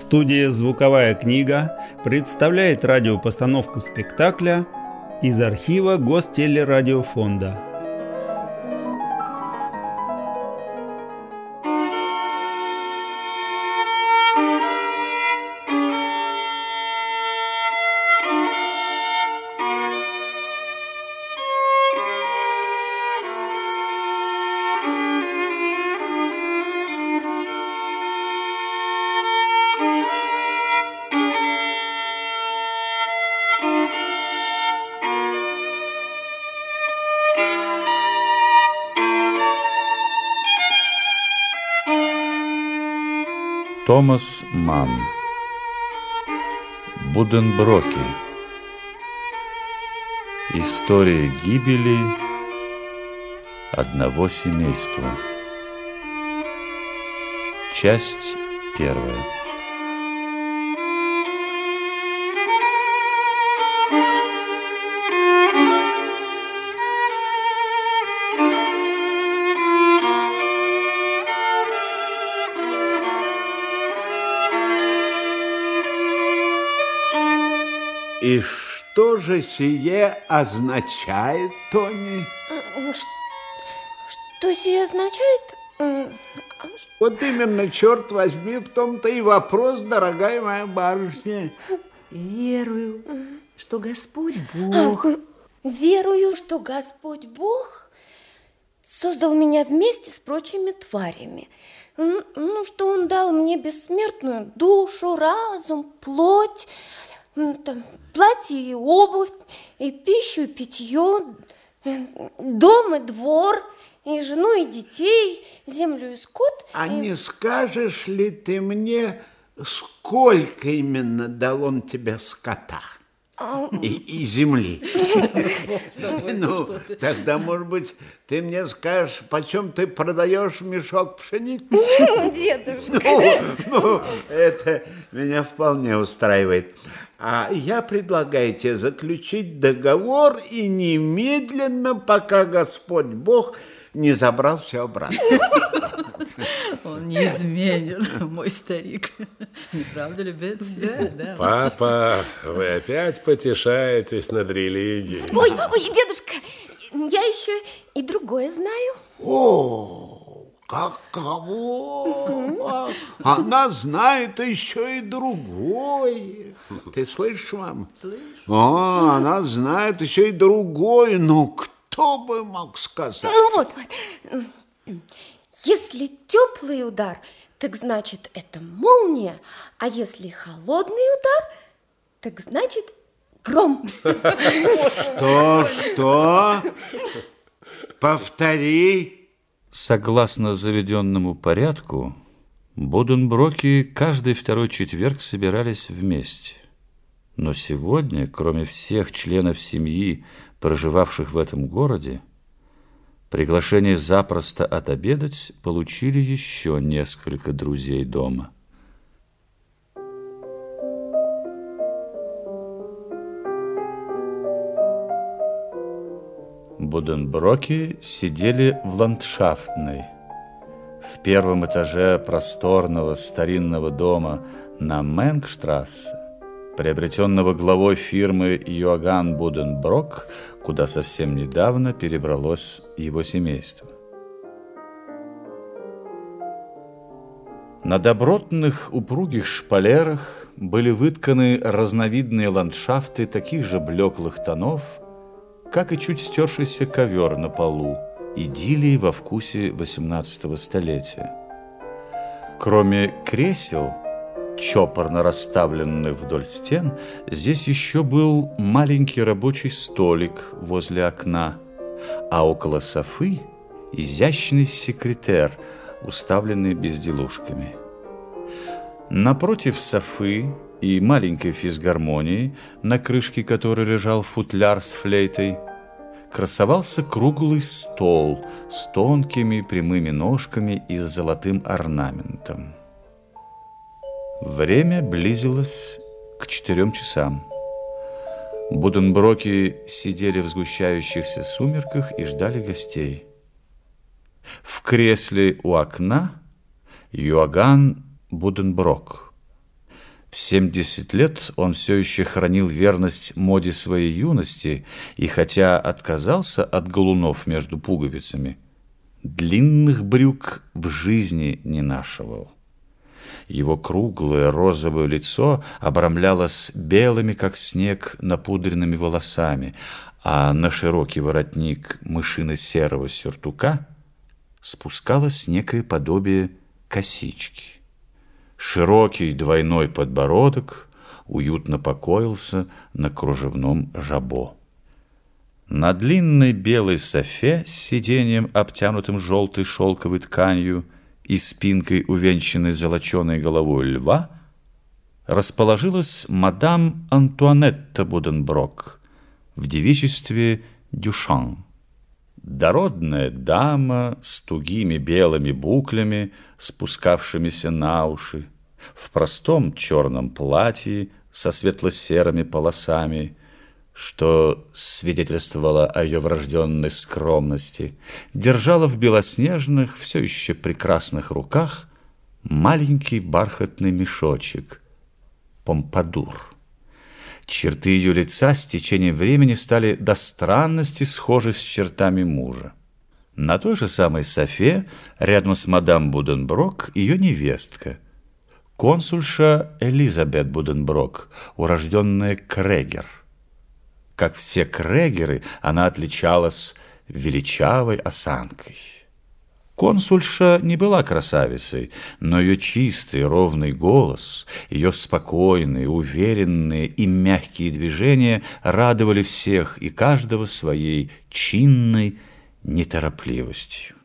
Студия «Звуковая книга» представляет радиопостановку спектакля из архива Гостелерадиофонда. Томас Манн. Буденброки. История гибели одного семейства. Часть первая. И что же сие означает, Тони? Что сие означает? Вот именно, черт возьми, в том-то и вопрос, дорогая моя барышня. Верую, что Господь Бог. Верую, что Господь Бог создал меня вместе с прочими тварями. Что Он дал мне бессмертную душу, разум, плоть, платье и обувь, и пищу, и питье, дом и двор, и жену, и детей, землю и скот. Не скажешь ли ты мне, сколько именно дал он тебе скота и земли? Тогда, может быть, ты мне скажешь, почем ты продаешь мешок пшеницы? Дедушка. Это меня вполне устраивает. А я предлагаю тебе заключить договор и немедленно, пока Господь Бог не забрал все обратно. Он не изменит, мой старик. Не правда ли, Бетси? Да. Папа, вы опять потешаетесь над религией. Ой, дедушка, я еще и другое знаю. Каково? Она знает еще и другое. Ты слышишь, мама? Слышу. Она знает еще и другое. Ну, кто бы мог сказать? Вот. Если теплый удар, так значит, это молния. А если холодный удар, так значит, гром. Что? Повтори. Согласно заведенному порядку, Буденброки каждый второй четверг собирались вместе. Но сегодня, кроме всех членов семьи, проживавших в этом городе, приглашение запросто отобедать получили еще несколько друзей дома. Буденброки сидели в ландшафтной, в первом этаже просторного старинного дома на Менгштрассе, приобретенного главой фирмы Йоганн Буденброк, куда совсем недавно перебралось его семейство. На добротных упругих шпалерах были вытканы разновидные ландшафты таких же блеклых тонов, как и чуть стершийся ковер на полу, идиллии во вкусе XVIII столетия. Кроме кресел, чопорно расставленных вдоль стен, здесь еще был маленький рабочий столик возле окна, а около софы изящный секретер, уставленный безделушками. Напротив софы и маленькой физгармонии, на крышке которой лежал футляр с флейтой, красовался круглый стол с тонкими прямыми ножками и с золотым орнаментом. Время близилось к 4 часам. Буденброки сидели в сгущающихся сумерках и ждали гостей. В кресле у окна Йоганн Буденброк. В 70 лет он все еще хранил верность моде своей юности и, хотя отказался от галунов между пуговицами, длинных брюк в жизни не нашивал. Его круглое розовое лицо обрамлялось белыми, как снег, напудренными волосами, а на широкий воротник мышино-серого сюртука спускалось некое подобие косички. Широкий двойной подбородок уютно покоился на кружевном жабо. На длинной белой софе с сиденьем, обтянутым желтой шелковой тканью и спинкой, увенчанной золоченой головой льва, расположилась мадам Антуанетта Буденброк в девичестве Дюшан. Дородная дама с тугими белыми буклями, спускавшимися на уши, в простом черном платье со светло-серыми полосами, что свидетельствовало о ее врожденной скромности, держала в белоснежных, все еще прекрасных руках маленький бархатный мешочек — помпадур. Черты ее лица с течением времени стали до странности схожи с чертами мужа. На той же самой софе, рядом с мадам Буденброк, ее невестка, консульша Элизабет Буденброк, урожденная Крегер. Как все крегеры, она отличалась величавой осанкой. Консульша не была красавицей, но ее чистый ровный голос, ее спокойные, уверенные и мягкие движения радовали всех и каждого своей чинной неторопливостью.